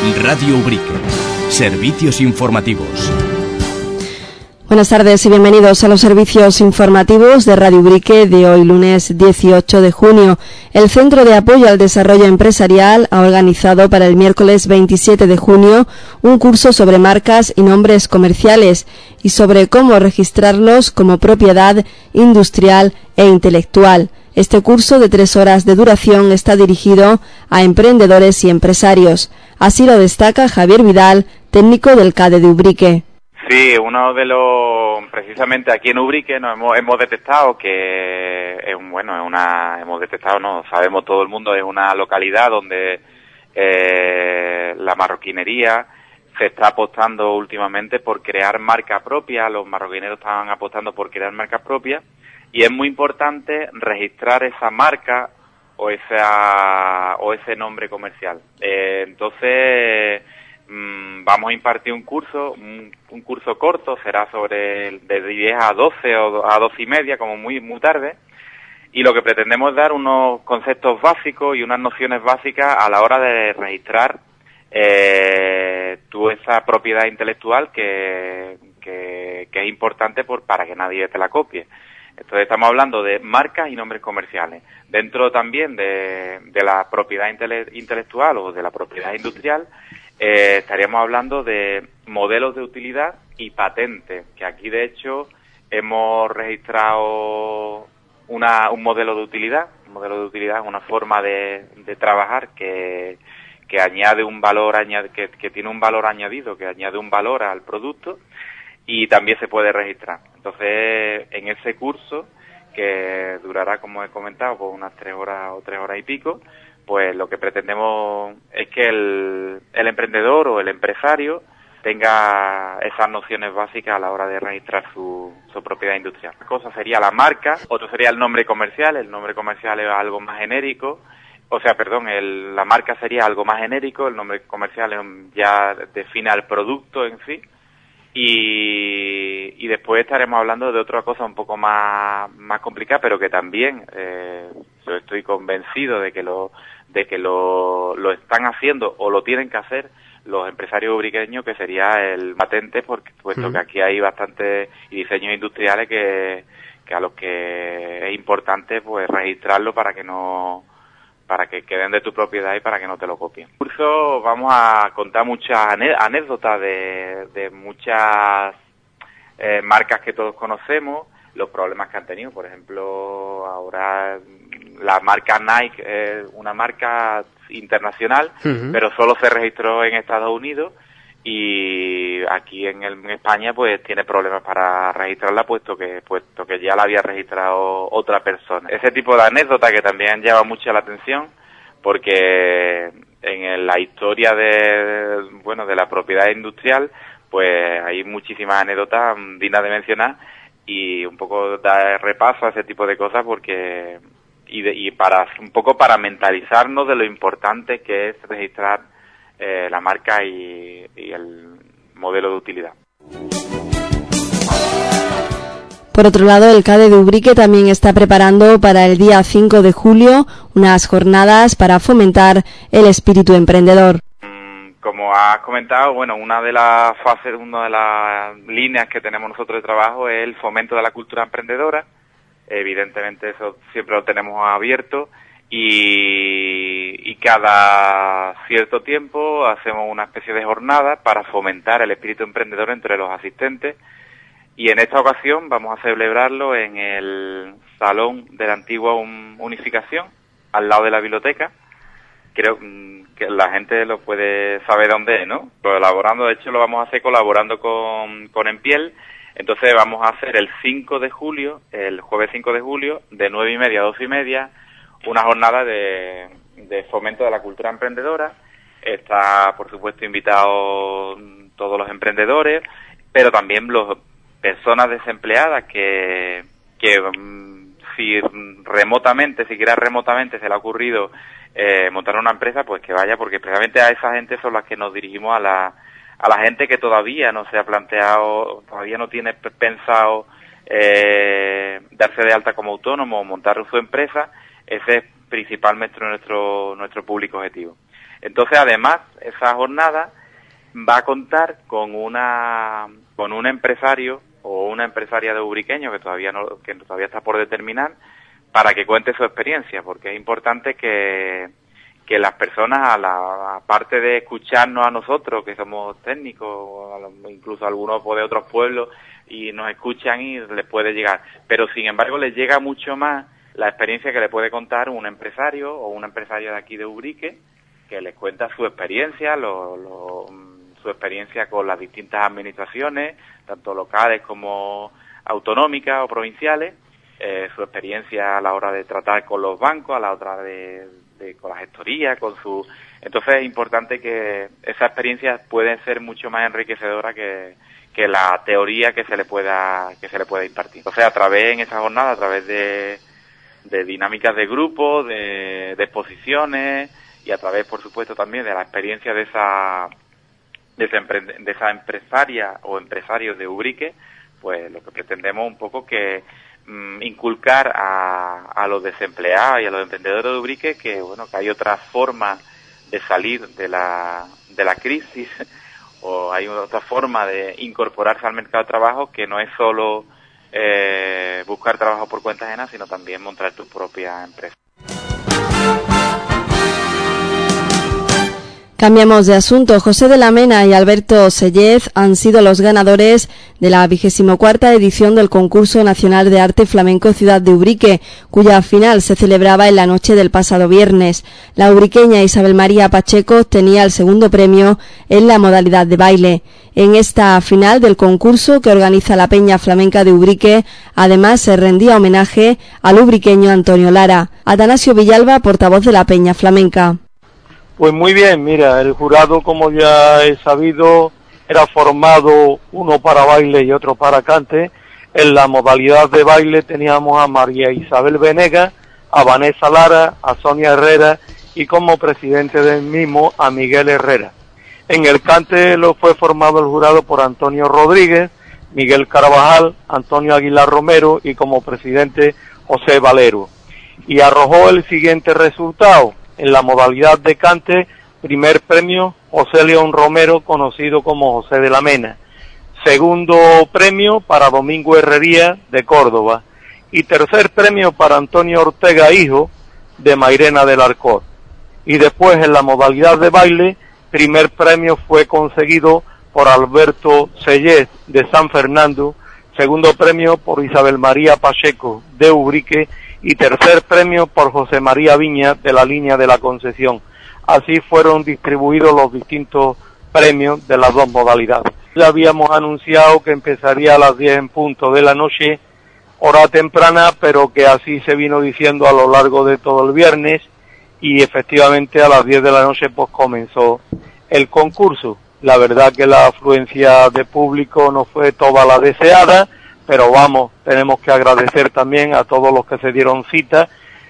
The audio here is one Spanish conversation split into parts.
Radio Ubrique. Servicios informativos. Buenas tardes y bienvenidos a los servicios informativos de Radio Ubrique de hoy lunes 18 de junio. El Centro de Apoyo al Desarrollo Empresarial ha organizado para el miércoles 27 de junio un curso sobre marcas y nombres comerciales y sobre cómo registrarlos como propiedad industrial e intelectual. Este curso de 3 horas de duración está dirigido a emprendedores y empresarios. Así lo destaca Javier Vidal, técnico del CADE de Ubrique. Sí, precisamente aquí en Ubrique hemos detectado que sabemos todo el mundo, es una localidad donde la marroquinería se está apostando últimamente por crear marca propia. Los marroquineros están apostando por crear marca propia y es muy importante registrar esa marca o ese nombre comercial. Entonces vamos a impartir un curso corto, será de 10 a 12 o a 12 y media, como muy tarde, y lo que pretendemos es dar unos conceptos básicos y unas nociones básicas a la hora de registrar esa propiedad intelectual que es importante para que nadie te la copie. Entonces estamos hablando de marcas y nombres comerciales. Dentro también de la propiedad intelectual o de la propiedad industrial, estaríamos hablando de modelos de utilidad y patentes, que aquí de hecho hemos registrado un modelo de utilidad. Un modelo de utilidad es una forma de trabajar que añade un valor, que tiene un valor añadido, que añade un valor al producto y también se puede registrar. Entonces, en ese curso, que durará, como he comentado, pues unas 3 horas o 3 horas y pico, pues lo que pretendemos es que el emprendedor o el empresario tenga esas nociones básicas a la hora de registrar su propiedad industrial. Una cosa sería la marca, otro sería el nombre comercial. El nombre comercial es algo más genérico, la marca sería algo más genérico, el nombre comercial ya define al producto en sí. Y después estaremos hablando de otra cosa un poco más complicada, pero que también yo estoy convencido de que lo están haciendo o lo tienen que hacer los empresarios ubriqueños, que sería el patente, puesto que aquí hay bastantes diseños industriales que a los que es importante pues registrarlo para que queden de tu propiedad y para que no te lo copien. En el curso vamos a contar muchas anécdotas de muchas marcas que todos conocemos, los problemas que han tenido. Por ejemplo, ahora la marca Nike es una marca internacional, pero solo se registró en Estados Unidos, y aquí en España pues tiene problemas para registrarla, puesto que ya la había registrado otra persona. Ese tipo de anécdota que también llama mucho la atención, porque en la historia de la propiedad industrial pues hay muchísimas anécdotas dignas de mencionar, y un poco dar repaso a ese tipo de cosas para mentalizarnos de lo importante que es registrar la marca y el modelo de utilidad. Por otro lado, el CADE de Ubrique también está preparando para el día 5 de julio unas jornadas para fomentar el espíritu emprendedor. Como has comentado, una de las líneas que tenemos nosotros de trabajo es el fomento de la cultura emprendedora. Evidentemente eso siempre lo tenemos abierto, y cada cierto tiempo hacemos una especie de jornada para fomentar el espíritu emprendedor entre los asistentes, y en esta ocasión vamos a celebrarlo en el Salón de la Antigua Unificación, al lado de la biblioteca. Creo que la gente lo puede saber dónde es, ¿no? De hecho lo vamos a hacer colaborando con Empiel. Entonces vamos a hacer el 5 de julio, el jueves 5 de julio, de 9:30 a 12:30, una jornada de fomento de la cultura emprendedora. Está, por supuesto, invitados todos los emprendedores, pero también las personas desempleadas que si siquiera remotamente se le ha ocurrido montar una empresa, pues que vaya, porque precisamente a esa gente son las que nos dirigimos, a la gente que todavía no se ha planteado, todavía no tiene pensado darse de alta como autónomo o montar su empresa. Ese es principalmente nuestro público objetivo. Entonces, además, esa jornada va a contar con un empresario o una empresaria de Ubriqueño que todavía está por determinar, para que cuente su experiencia, porque es importante que las personas, aparte de escucharnos a nosotros, que somos técnicos, incluso algunos de otros pueblos, y nos escuchan y les puede llegar, pero sin embargo les llega mucho más la experiencia que le puede contar un empresario o una empresaria de aquí de Ubrique, que les cuenta su experiencia, su experiencia con las distintas administraciones, tanto locales como autonómicas o provinciales, su experiencia a la hora de tratar con los bancos, a la hora con la gestoría, Entonces es importante que esa experiencia puede ser mucho más enriquecedora que la teoría que se le pueda impartir. Entonces, en esa jornada, a través de dinámicas de grupo, de exposiciones, y a través, por supuesto, también de la experiencia de esa empresaria o empresarios de Ubrique, pues lo que pretendemos un poco que inculcar a los desempleados y a los emprendedores de Ubrique que hay otra forma de salir de la crisis, o hay otra forma de incorporarse al mercado de trabajo, que no es solo buscar trabajo por cuenta ajena, sino también montar tu propia empresa. Cambiamos de asunto. José de la Mena y Alberto Sellez han sido los ganadores de la 24ª edición del Concurso Nacional de Arte Flamenco Ciudad de Ubrique, cuya final se celebraba en la noche del pasado viernes. La ubriqueña Isabel María Pacheco tenía el segundo premio en la modalidad de baile. En esta final del concurso que organiza la Peña Flamenca de Ubrique, además se rendía homenaje al ubriqueño Antonio Lara. Atanasio Villalba, portavoz de la Peña Flamenca. Pues muy bien, mira, el jurado, como ya he sabido, era formado uno para baile y otro para cante. En la modalidad de baile teníamos a María Isabel Venegas, a Vanessa Lara, a Sonia Herrera y como presidente del mismo a Miguel Herrera. En el cante lo fue formado el jurado por Antonio Rodríguez, Miguel Carvajal, Antonio Aguilar Romero y como presidente José Valero. Y arrojó el siguiente resultado. En la modalidad de cante, primer premio, José León Romero, conocido como José de la Mena. Segundo premio para Domingo Herrería, de Córdoba. Y tercer premio para Antonio Ortega Hijo, de Mairena del Arcor. Y después, en la modalidad de baile, primer premio fue conseguido por Alberto Sellez, de San Fernando. Segundo premio por Isabel María Pacheco, de Ubrique. Y tercer premio por José María Viña, de la línea de la Concesión. Así fueron distribuidos los distintos premios de las dos modalidades. Ya habíamos anunciado que empezaría a las 10 en punto de la noche, hora temprana, pero que así se vino diciendo a lo largo de todo el viernes, y efectivamente a las 10 de la noche pues comenzó el concurso. La verdad que la afluencia de público no fue toda la deseada, pero vamos, tenemos que agradecer también a todos los que se dieron cita,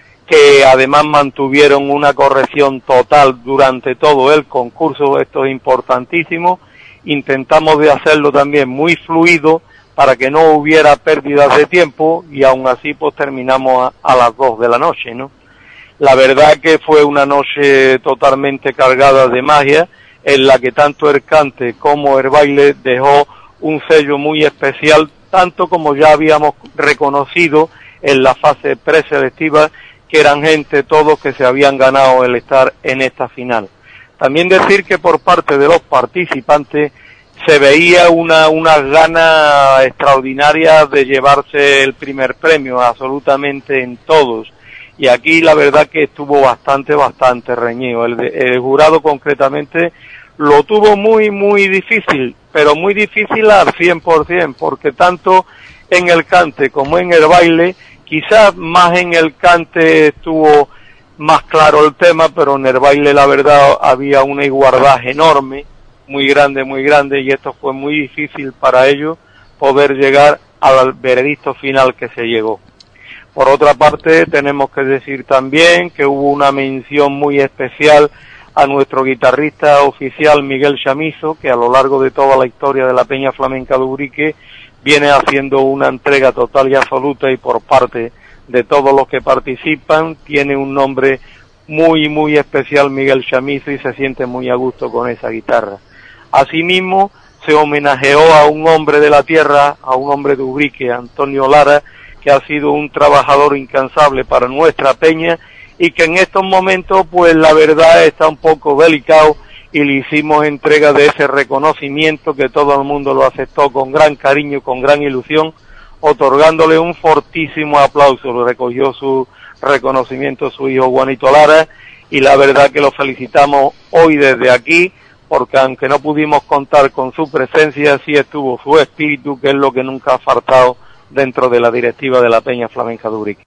que además mantuvieron una corrección total durante todo el concurso. Esto es importantísimo. Intentamos de hacerlo también muy fluido para que no hubiera pérdidas de tiempo, y aún así pues terminamos a las 2 de la noche, ¿no? La verdad que fue una noche totalmente cargada de magia, en la que tanto el cante como el baile dejó un sello muy especial, tanto como ya habíamos reconocido en la fase preselectiva, que eran gente todos que se habían ganado el estar en esta final. También decir que por parte de los participantes se veía unas ganas extraordinarias de llevarse el primer premio, absolutamente en todos. Y aquí la verdad que estuvo bastante reñido. El jurado concretamente lo tuvo muy difícil, pero muy difícil al 100%, porque tanto en el cante como en el baile, quizás más en el cante estuvo más claro el tema, pero en el baile la verdad había una igualdad enorme, muy grande, y esto fue muy difícil para ellos poder llegar al veredicto final que se llegó. Por otra parte, tenemos que decir también que hubo una mención muy especial a nuestro guitarrista oficial Miguel Chamizo, que a lo largo de toda la historia de la Peña Flamenca de Ubrique viene haciendo una entrega total y absoluta, y por parte de todos los que participan. Tiene un nombre muy, muy especial, Miguel Chamizo, y se siente muy a gusto con esa guitarra. Asimismo, se homenajeó a un hombre de la tierra, a un hombre de Ubrique, Antonio Lara, que ha sido un trabajador incansable para nuestra peña y que en estos momentos, pues la verdad está un poco delicado, y le hicimos entrega de ese reconocimiento que todo el mundo lo aceptó con gran cariño, con gran ilusión, otorgándole un fortísimo aplauso. Lo recogió su reconocimiento su hijo Juanito Lara, y la verdad que lo felicitamos hoy desde aquí, porque aunque no pudimos contar con su presencia, sí estuvo su espíritu, que es lo que nunca ha faltado dentro de la directiva de la Peña Flamenca de Ubrique.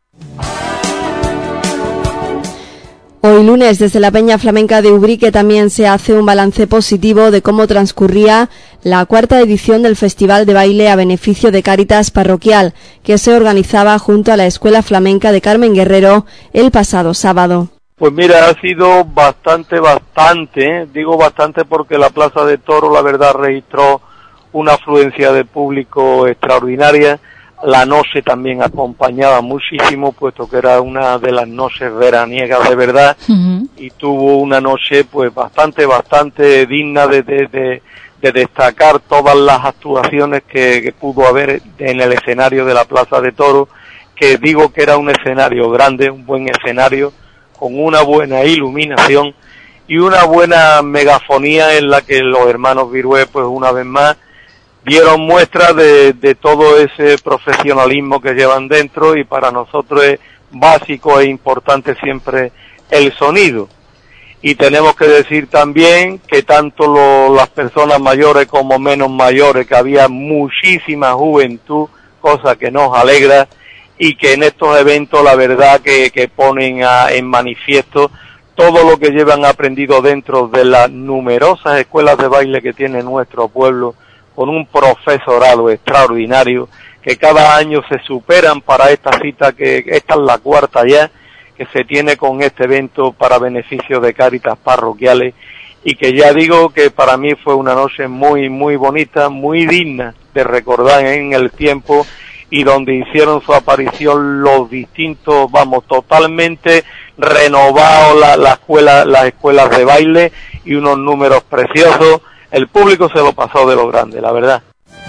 Hoy lunes, desde la Peña Flamenca de Ubrique también se hace un balance positivo de cómo transcurría la cuarta edición del Festival de Baile a beneficio de Cáritas Parroquial, que se organizaba junto a la Escuela Flamenca de Carmen Guerrero el pasado sábado. Pues mira, ha sido bastante, digo bastante porque la Plaza de Toros, la verdad, registró una afluencia de público extraordinaria. La noche también acompañaba muchísimo, puesto que era una de las noches veraniegas de verdad, y tuvo una noche pues bastante digna de destacar todas las actuaciones que pudo haber en el escenario de la Plaza de Toros, que digo que era un escenario grande, un buen escenario, con una buena iluminación y una buena megafonía en la que los hermanos Virué, pues una vez más, dieron muestra de todo ese profesionalismo que llevan dentro, y para nosotros es básico e importante siempre el sonido. Y tenemos que decir también que tanto las personas mayores como menos mayores, que había muchísima juventud, cosa que nos alegra, y que en estos eventos la verdad que ponen en manifiesto todo lo que llevan aprendido dentro de las numerosas escuelas de baile que tiene nuestro pueblo, con un profesorado extraordinario, que cada año se superan para esta cita, que esta es la cuarta ya, que se tiene con este evento para beneficio de Cáritas Parroquiales, y que ya digo que para mí fue una noche muy, muy bonita, muy digna de recordar en el tiempo, y donde hicieron su aparición los distintos, totalmente renovados las escuelas de baile, y unos números preciosos. El público se lo pasó de lo grande, la verdad.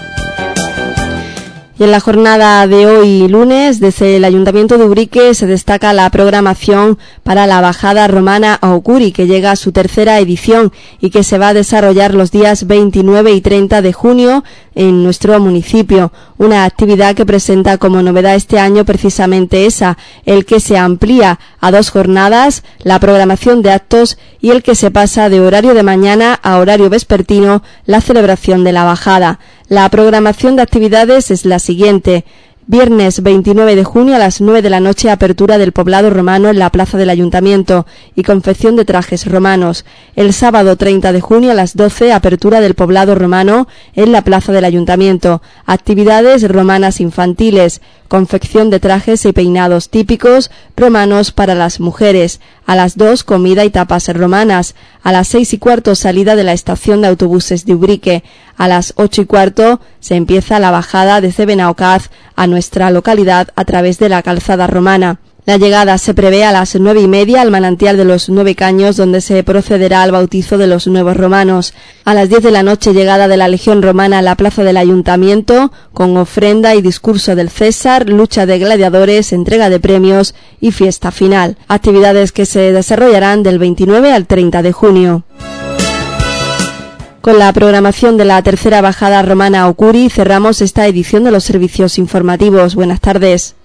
Y en la jornada de hoy lunes, desde el Ayuntamiento de Ubrique se destaca la programación para la bajada romana a Ocuri, que llega a su tercera edición y que se va a desarrollar los días 29 y 30 de junio en nuestro municipio. Una actividad que presenta como novedad este año precisamente esa, el que se amplía a 2 jornadas la programación de actos y el que se pasa de horario de mañana a horario vespertino la celebración de la bajada. La programación de actividades es la siguiente. Viernes 29 de junio a las 9 de la noche, apertura del poblado romano en la plaza del Ayuntamiento y confección de trajes romanos. El sábado 30 de junio a las 12, apertura del poblado romano en la plaza del Ayuntamiento. Actividades romanas infantiles, confección de trajes y peinados típicos romanos para las mujeres. A las 2, comida y tapas romanas. A las 6:15, salida de la estación de autobuses de Ubrique. A las 8:15 se empieza la bajada desde Benaocaz a nuestra localidad a través de la calzada romana. La llegada se prevé a las 9:30 al manantial de los 9 Caños, donde se procederá al bautizo de los nuevos romanos. A las 10 de la noche, llegada de la Legión Romana a la plaza del Ayuntamiento, con ofrenda y discurso del César, lucha de gladiadores, entrega de premios y fiesta final. Actividades que se desarrollarán del 29 al 30 de junio. Con la programación de la tercera bajada romana a Ocuri cerramos esta edición de los servicios informativos. Buenas tardes.